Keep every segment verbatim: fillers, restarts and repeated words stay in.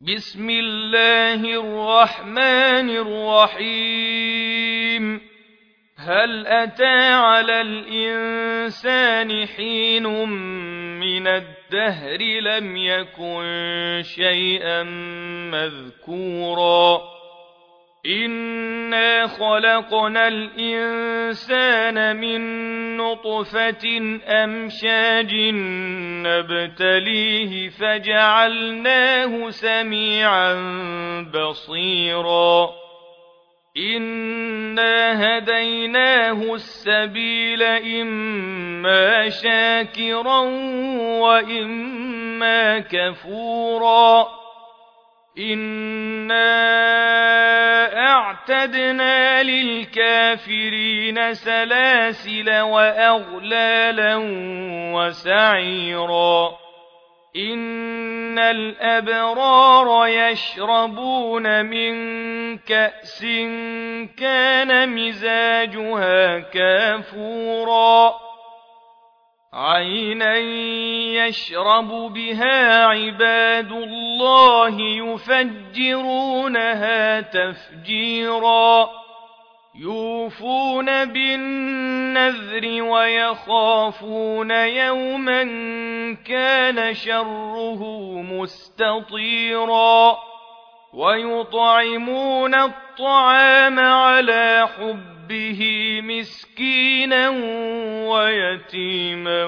بسم الله الرحمن الرحيم هل أتى على الإنسان حين من الدهر لم يكن شيئا مذكورا إنا خلقنا الإنسان من نطفة أمشاج نبتليه فجعلناه سميعا بصيرا إنا هديناه السبيل إما شاكرا وإما كفورا إنا أعتدنا للكافرين سلاسل وأغلالا وسعيرا إن الأبرار يشربون من كأس كان مزاجها كافورا عينا يشرب بها عباد الله يفجرونها تفجيرا يوفون بالنذر ويخافون يوما كان شره مستطيرا ويطعمون الطعام على حبه مسكينا ويتيما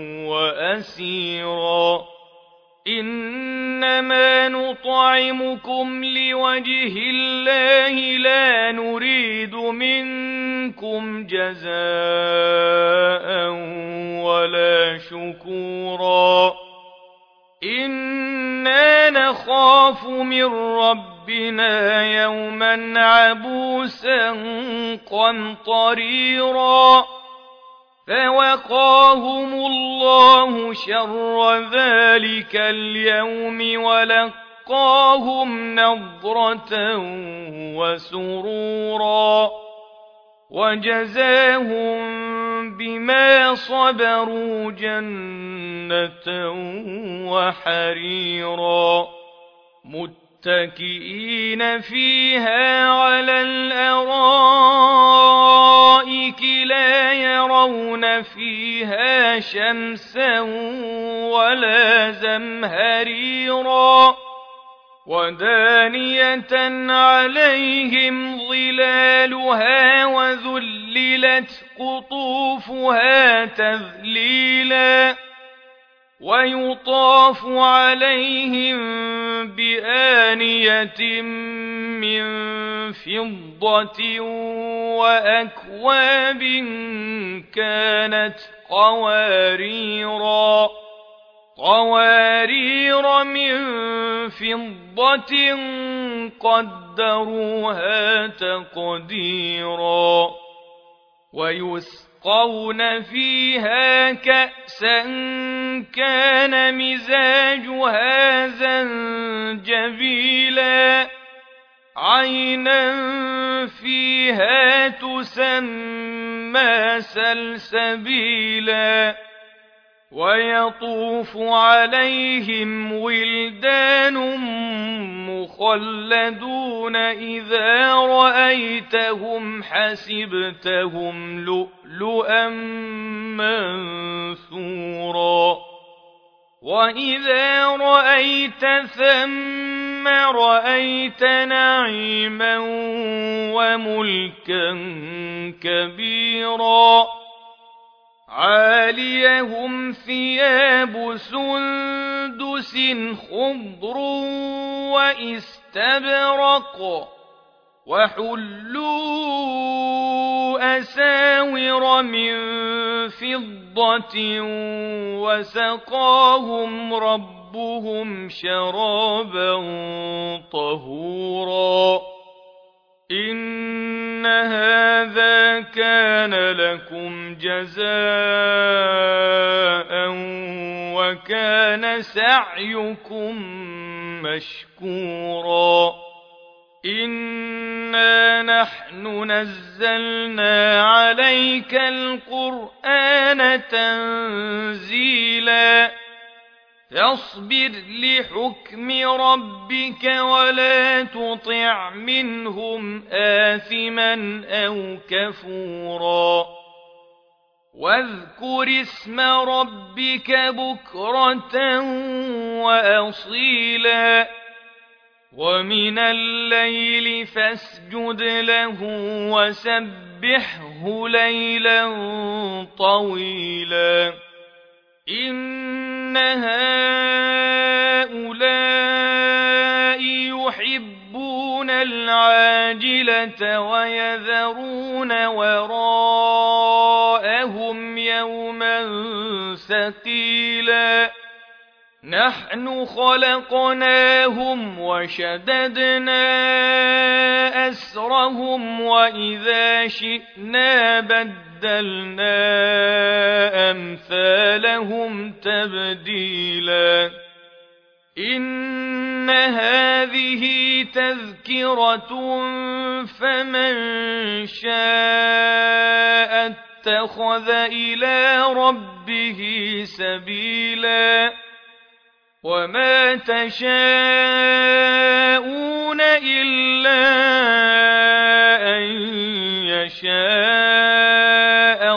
وأسيرا إنما نطعمكم لوجه الله لا نريد منكم جزاء ولا شكورا إنا نخاف من ربنا يوما عبوسا قمطريرا فوقاهم الله شر ذلك اليوم ولقاهم نضرة وسرورا وجزاهم بما صبروا جنة وحريرا متكئين فيها على الأرائك لا يرون فيها شمسا ولا زمهريرا ودانية عليهم ظلالها وذللت قطوفها تذليلا ويطاف عليهم بآنية من فضة وأكواب كانت قواريرا قوارير من فضة قدروها تقديرا ويسقون فيها كأسا كان مزاجها زنجبيلا عينا فيها تسمى سلسبيلا ويطوف عليهم ولدان مخلدون إذا رأيتهم حسبتهم لؤلؤا منثورا وإذا رأيت ثم رأيت نعيما وملكا كبيرا عاليهم ثياب سندس خضر واستبرق وحلوا أساور من فضة وسقاهم ربهم شرابا طهورا إن هذا كان لكم جزاء وكان سعيكم مشكورا إنا نحن نزلنا عليك القرآن تنزيلا فاصبر لحكم ربك ولا تطع منهم آثما أو كفورا واذكر اسم ربك بكرة وأصيلا ومن الليل فاسجد له وسبحه ليلا طويلا إن هؤلاء يحبون العاجلة ويذرون وراءهم يوما ثقيلا نحن خلقناهم وشددنا أسرهم وإذا شئنا بدلنا أمثالهم تبديلا إن هذه تذكرة فمن شاء اتخذ إلى ربه سبيلا وما تشاءون إلا أن يشاء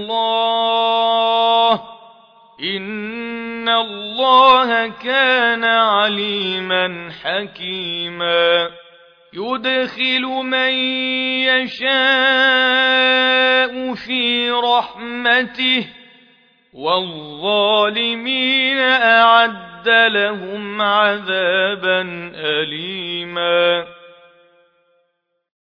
الله إن الله كان عليما حكيما يدخل من يشاء في رحمته والظالمين أعد لهم عذابا أليما